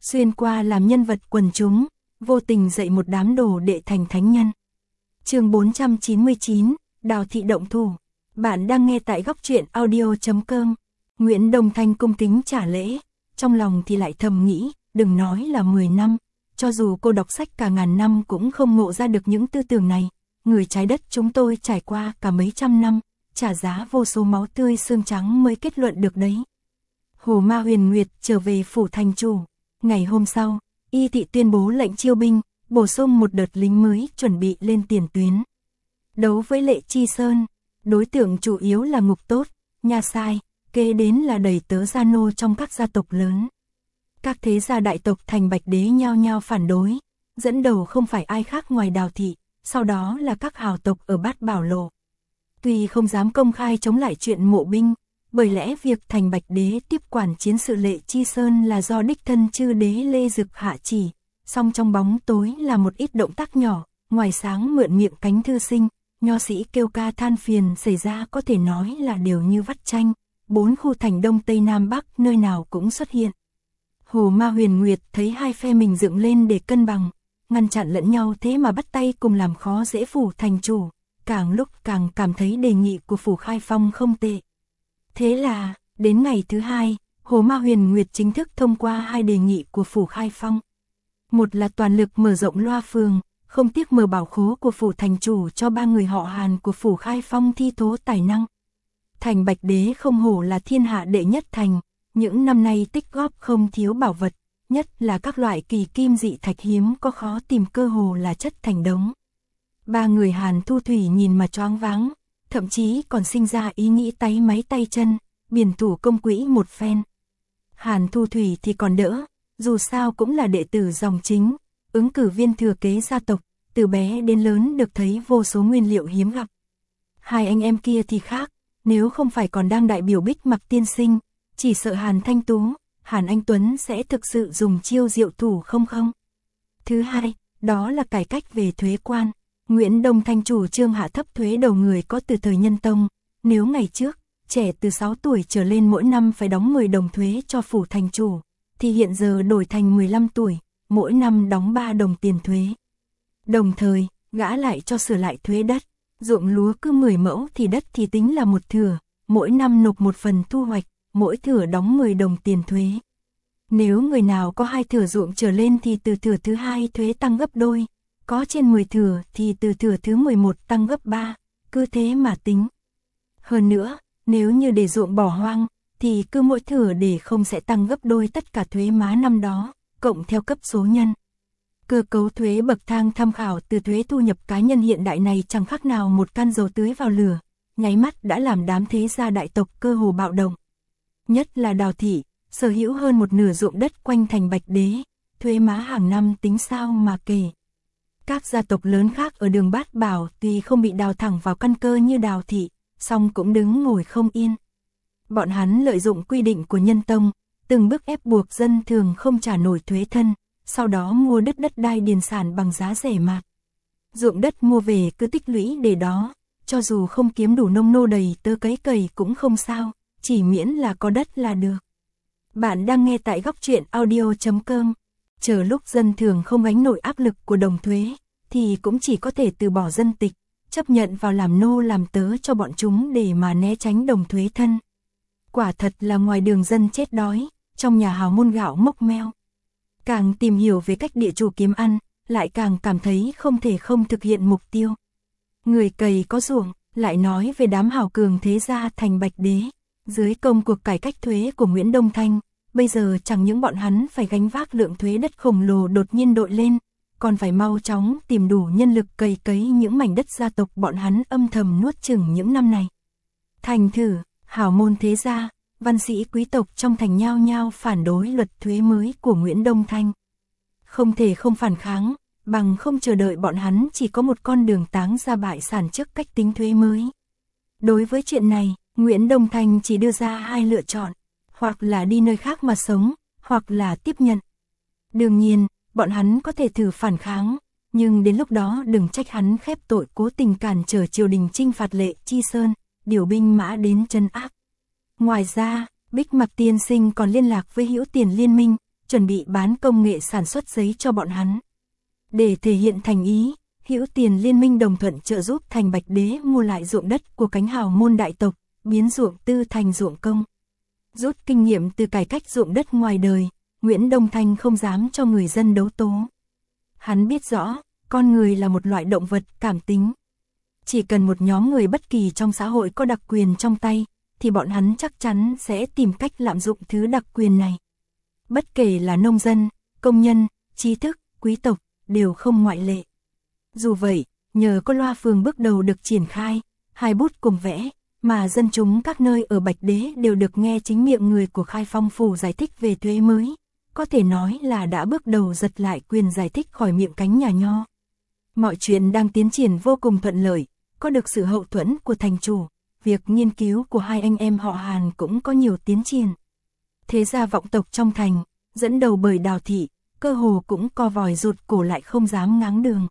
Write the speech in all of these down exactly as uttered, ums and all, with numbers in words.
xuyên qua làm nhân vật quần chúng, vô tình dạy một đám đồ đệ thành thánh nhân. Chương bốn trăm chín mươi chín, Đào thị động thủ. Bạn đang nghe tại góc truyện audio chấm com. Nguyễn Đông Thanh cung kính trả lễ, trong lòng thì lại thầm nghĩ, đừng nói là mười năm, cho dù cô đọc sách cả ngàn năm cũng không ngộ ra được những tư tưởng này. Người trái đất chúng tôi trải qua cả mấy trăm năm, trả giá vô số máu tươi xương trắng mới kết luận được đấy. Hồ Ma Huyền Nguyệt trở về phủ thành chủ. Ngày hôm sau, Y thị tuyên bố lệnh chiêu binh, bổ sung một đợt lính mới chuẩn bị lên tiền tuyến. Đấu với Lệ Chi Sơn, đối tượng chủ yếu là Ngục Tốt, Nha Sai, kế đến là đầy tớ gia nô trong các gia tộc lớn. Các thế gia đại tộc thành Bạch Đế nhao nhao phản đối, dẫn đầu không phải ai khác ngoài Đào thị, sau đó là các hào tộc ở Bát Bảo Lộ. Tuy không dám công khai chống lại chuyện mộ binh, bởi lẽ việc thành Bạch Đế tiếp quản chiến sự Lệ Chi Sơn là do đích thân chư đế Lê Dực hạ chỉ, song trong bóng tối là một ít động tác nhỏ, ngoài sáng mượn miệng cánh thư sinh, nho sĩ kêu ca than phiền xảy ra có thể nói là đều như vắt chanh, bốn khu thành Đông Tây Nam Bắc nơi nào cũng xuất hiện. Hồ Ma Huyền Nguyệt thấy hai phe mình dựng lên để cân bằng, ngăn chặn lẫn nhau thế mà bắt tay cùng làm khó dễ phủ thành chủ, càng lúc càng cảm thấy đề nghị của phủ Khai Phong không tệ. Thế là, đến ngày thứ hai, Hồ Ma Huyền Nguyệt chính thức thông qua hai đề nghị của phủ Khai Phong. Một là toàn lực mở rộng loa phường, không tiếc mở bảo khố của phủ thành chủ cho ba người họ Hàn của phủ Khai Phong thi thố tài năng. Thành Bạch Đế không hổ là thiên hạ đệ nhất thành, những năm nay tích góp không thiếu bảo vật, nhất là các loại kỳ kim dị thạch hiếm có khó tìm cơ hồ là chất thành đống. Ba người Hàn Thu Thủy nhìn mà choáng váng, thậm chí còn sinh ra ý nghĩ táy máy tay chân, biển thủ công quỹ một phen. Hàn Thu Thủy thì còn đỡ, dù sao cũng là đệ tử dòng chính, ứng cử viên thừa kế gia tộc, từ bé đến lớn được thấy vô số nguyên liệu hiếm gặp. Hai anh em kia thì khác, nếu không phải còn đang đại biểu Bích Mặc tiên sinh, chỉ sợ Hàn Thanh Tú, Hàn Anh Tuấn sẽ thực sự dùng chiêu diệu thủ không không. Thứ hai, đó là cải cách về thuế quan. Nguyễn Đông Thanh chủ trương hạ thấp thuế đầu người có từ thời Nhân Tông, nếu ngày trước, trẻ từ sáu tuổi trở lên mỗi năm phải đóng mười đồng thuế cho phủ thành chủ, thì hiện giờ đổi thành mười lăm tuổi, mỗi năm đóng ba đồng tiền thuế. Đồng thời, gã lại cho sửa lại thuế đất, ruộng lúa cứ mười mẫu thì đất thì tính là một thửa, mỗi năm nộp một phần thu hoạch, mỗi thửa đóng mười đồng tiền thuế. Nếu người nào có hai thửa ruộng trở lên thì từ thửa thứ hai thuế tăng gấp đôi, có trên mười thửa thì từ thửa thứ mười một tăng gấp ba, cứ thế mà tính. Hơn nữa, nếu như để ruộng bỏ hoang, thì cứ mỗi thửa để không sẽ tăng gấp đôi tất cả thuế má năm đó, cộng theo cấp số nhân. Cơ cấu thuế bậc thang tham khảo từ thuế thu nhập cá nhân hiện đại này chẳng khác nào một can dầu tưới vào lửa, nháy mắt đã làm đám thế gia đại tộc cơ hồ bạo động. Nhất là Đào thị, sở hữu hơn một nửa ruộng đất quanh thành Bạch Đế, thuế má hàng năm tính sao mà kể. Các gia tộc lớn khác ở đường Bát Bảo tuy không bị đào thẳng vào căn cơ như Đào thị, song cũng đứng ngồi không yên. Bọn hắn lợi dụng quy định của Nhân Tông, từng bước ép buộc dân thường không trả nổi thuế thân, sau đó mua đất đất đai điền sản bằng giá rẻ mạt. Ruộng đất mua về cứ tích lũy để đó, cho dù không kiếm đủ nông nô đầy tớ cấy cày cũng không sao, chỉ miễn là có đất là được. Bạn đang nghe tại góc truyện audio chấm com. Chờ lúc dân thường không gánh nổi áp lực của đồng thuế, thì cũng chỉ có thể từ bỏ dân tịch, chấp nhận vào làm nô làm tớ cho bọn chúng để mà né tránh đồng thuế thân. Quả thật là ngoài đường dân chết đói, trong nhà hào môn gạo mốc meo. Càng tìm hiểu về cách địa chủ kiếm ăn, lại càng cảm thấy không thể không thực hiện mục tiêu. Người cày có ruộng, lại nói về đám hào cường thế gia thành Bạch Đế. Dưới công cuộc cải cách thuế của Nguyễn Đông Thanh, bây giờ chẳng những bọn hắn phải gánh vác lượng thuế đất khổng lồ đột nhiên đội lên, còn phải mau chóng tìm đủ nhân lực cày cấy những mảnh đất gia tộc bọn hắn âm thầm nuốt chửng những năm này. Thành thử, hào môn thế gia, văn sĩ quý tộc trong thành nhao nhao phản đối luật thuế mới của Nguyễn Đông Thanh. Không thể không phản kháng, bằng không chờ đợi bọn hắn chỉ có một con đường táng ra bại sản trước cách tính thuế mới. Đối với chuyện này, Nguyễn Đông Thanh chỉ đưa ra hai lựa chọn, hoặc là đi nơi khác mà sống, hoặc là tiếp nhận. Đương nhiên, bọn hắn có thể thử phản kháng, nhưng đến lúc đó đừng trách hắn khép tội cố tình cản trở triều đình chinh phạt Lệ Chi Sơn, điều binh mã đến trấn áp. Ngoài ra, Bích Mặc tiên sinh còn liên lạc với Hữu Tiền Liên Minh, chuẩn bị bán công nghệ sản xuất giấy cho bọn hắn. Để thể hiện thành ý, Hữu Tiền Liên minh đồng thuận trợ giúp Thành Bạch Đế mua lại ruộng đất của cánh hào môn đại tộc, biến ruộng tư thành ruộng công. Rút kinh nghiệm từ cải cách ruộng đất ngoài đời, Nguyễn Đông Thanh không dám cho người dân đấu tố. Hắn biết rõ, con người là một loại động vật cảm tính. Chỉ cần một nhóm người bất kỳ trong xã hội có đặc quyền trong tay, thì bọn hắn chắc chắn sẽ tìm cách lạm dụng thứ đặc quyền này. Bất kể là nông dân, công nhân, trí thức, quý tộc, đều không ngoại lệ. Dù vậy, nhờ có loa phường bước đầu được triển khai, hai bút cùng vẽ, mà dân chúng các nơi ở Bạch Đế đều được nghe chính miệng người của Khai Phong phủ giải thích về thuế mới. Có thể nói là đã bước đầu giật lại quyền giải thích khỏi miệng cánh nhà Nho. Mọi chuyện đang tiến triển vô cùng thuận lợi, có được sự hậu thuẫn của thành chủ, việc nghiên cứu của hai anh em họ Hàn cũng có nhiều tiến triển. Thế gia vọng tộc trong thành, dẫn đầu bởi Đào thị, cơ hồ cũng co vòi rụt cổ lại không dám ngáng đường.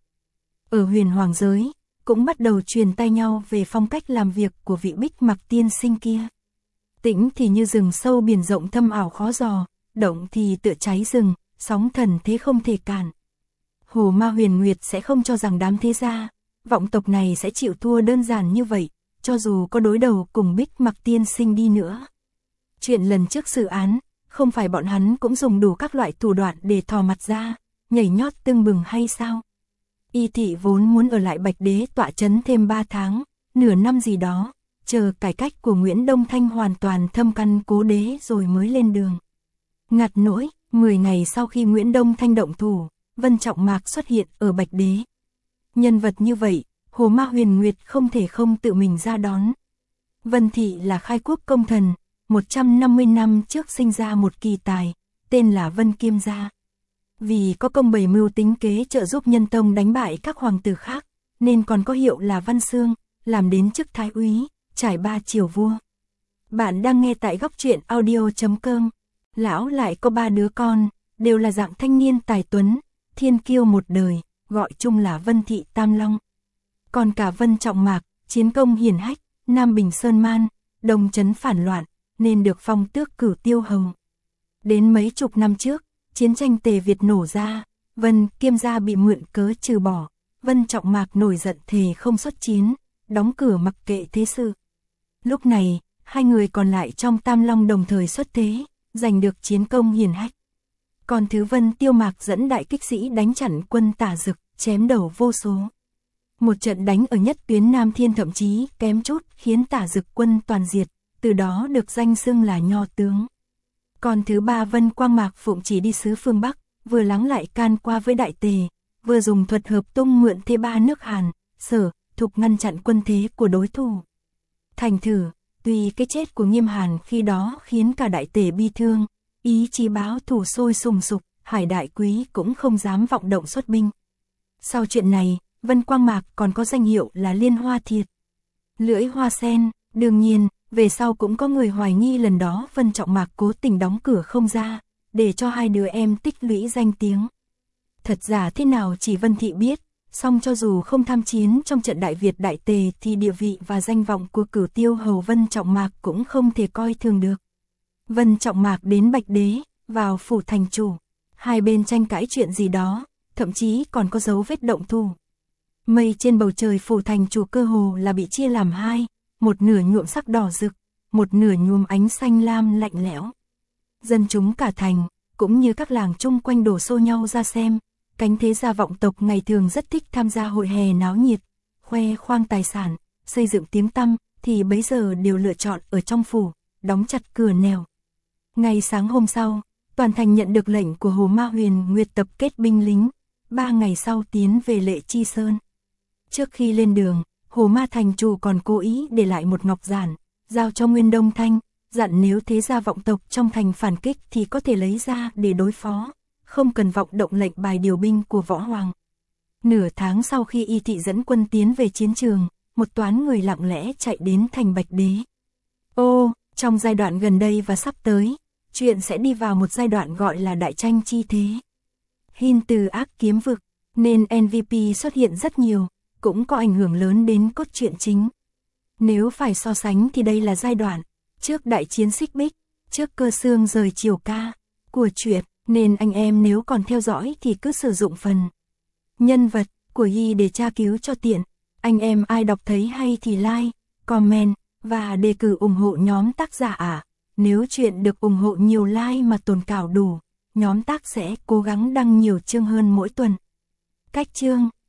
Ở Huyền Hoàng giới, cũng bắt đầu truyền tay nhau về phong cách làm việc của vị Bích Mặc tiên sinh kia. Tĩnh thì như rừng sâu biển rộng thâm ảo khó dò, động thì tựa cháy rừng, sóng thần thế không thể cản. Hồ Ma Huyền Nguyệt sẽ không cho rằng đám thế gia, vọng tộc này sẽ chịu thua đơn giản như vậy, cho dù có đối đầu cùng Bích Mặc tiên sinh đi nữa. Chuyện lần trước xử án, không phải bọn hắn cũng dùng đủ các loại thủ đoạn để thò mặt ra, nhảy nhót tưng bừng hay sao? Y thị vốn muốn ở lại Bạch Đế tọa trấn thêm ba tháng, nửa năm gì đó, chờ cải cách của Nguyễn Đông Thanh hoàn toàn thâm căn cố đế rồi mới lên đường. Ngặt nỗi, mười ngày sau khi Nguyễn Đông Thanh động thủ, Vân Trọng Mạc xuất hiện ở Bạch Đế. Nhân vật như vậy, Hồ Ma Huyền Nguyệt không thể không tự mình ra đón. Vân Thị là khai quốc công thần, một trăm năm mươi năm trước sinh ra một kỳ tài, tên là Vân Kiêm Gia. Vì có công bày mưu tính kế trợ giúp nhân tông đánh bại các hoàng tử khác, nên còn có hiệu là Văn Xương, làm đến chức thái úy, trải ba triều vua. Bạn đang nghe tại góc truyện audio chấm com. Lão lại có ba đứa con, đều là dạng thanh niên tài tuấn, thiên kiêu một đời, gọi chung là Vân Thị Tam Long. Còn cả Vân Trọng Mạc, chiến công hiển hách, Nam Bình Sơn Man, Đông Trấn phản loạn, nên được phong tước cửu tiêu hầu. Đến mấy chục năm trước, chiến tranh Tề Việt nổ ra, Vân Kiêm Gia bị mượn cớ trừ bỏ, Vân Trọng Mạc nổi giận thề không xuất chiến, đóng cửa mặc kệ thế sự. Lúc này, hai người còn lại trong Tam Long đồng thời xuất thế, giành được chiến công hiển hách. Còn thứ Vân Tiêu Mạc dẫn đại kích sĩ đánh chặn quân Tả Dực, chém đầu vô số. Một trận đánh ở nhất tuyến Nam Thiên thậm chí kém chút khiến Tả Dực quân toàn diệt, từ đó được danh xưng là Nho tướng. Còn thứ ba Vân Quang Mạc phụng chỉ đi sứ phương Bắc, vừa lắng lại can qua với Đại Tề, vừa dùng thuật hợp tung mượn thế ba nước Hàn, Sở, Thục ngăn chặn quân thế của đối thủ. Thành thử, tuy cái chết của Nghiêm Hàn khi đó khiến cả Đại Tề bi thương, ý chí báo thù sôi sùng sục, Hải Đại Quý cũng không dám vọng động xuất binh. Sau chuyện này, Vân Quang Mạc còn có danh hiệu là Liên Hoa Thiệt, lưỡi hoa sen. Đương nhiên, về sau cũng có người hoài nghi lần đó Vân Trọng Mạc cố tình đóng cửa không ra, để cho hai đứa em tích lũy danh tiếng. Thật giả thế nào chỉ Vân Thị biết, song cho dù không tham chiến trong trận Đại Việt Đại Tề thì địa vị và danh vọng của cửu tiêu hầu Vân Trọng Mạc cũng không thể coi thường được. Vân Trọng Mạc đến Bạch Đế, vào phủ thành chủ, hai bên tranh cãi chuyện gì đó, thậm chí còn có dấu vết động thủ. Mây trên bầu trời phủ thành chủ cơ hồ là bị chia làm hai, một nửa nhuộm sắc đỏ rực, một nửa nhuộm ánh xanh lam lạnh lẽo. Dân chúng cả thành, cũng như các làng chung quanh đổ xô nhau ra xem, cánh thế gia vọng tộc ngày thường rất thích tham gia hội hè náo nhiệt, khoe khoang tài sản, xây dựng tiếng tăm, thì bấy giờ đều lựa chọn ở trong phủ, đóng chặt cửa nẻo. Ngày sáng hôm sau, toàn thành nhận được lệnh của Hồ Ma Huyền Nguyệt tập kết binh lính, ba ngày sau tiến về Lệ Chi Sơn. Trước khi lên đường, Hồ Ma thành chủ còn cố ý để lại một ngọc giản, giao cho Nguyên Đông Thanh, dặn nếu thế gia vọng tộc trong thành phản kích thì có thể lấy ra để đối phó, không cần vọng động lệnh bài điều binh của Võ Hoàng. Nửa tháng sau khi Y thị dẫn quân tiến về chiến trường, một toán người lặng lẽ chạy đến thành Bạch Đế. Ô, trong giai đoạn gần đây và sắp tới, chuyện sẽ đi vào một giai đoạn gọi là đại tranh chi thế. Hin từ ác kiếm vực, nên en vê pê xuất hiện rất nhiều, cũng có ảnh hưởng lớn đến cốt truyện chính. Nếu phải so sánh thì đây là giai đoạn trước đại chiến Xích Bích, trước Cơ Xương rời Triều Ca của truyện, Nên anh em nếu còn theo dõi thì cứ sử dụng phần nhân vật của y để tra cứu cho tiện. Anh em ai đọc thấy hay thì like, comment và đề cử ủng hộ nhóm tác giả ạ. À. Nếu chuyện được ủng hộ nhiều like mà tồn cảo đủ, nhóm tác sẽ cố gắng đăng nhiều chương hơn mỗi tuần. Cách chương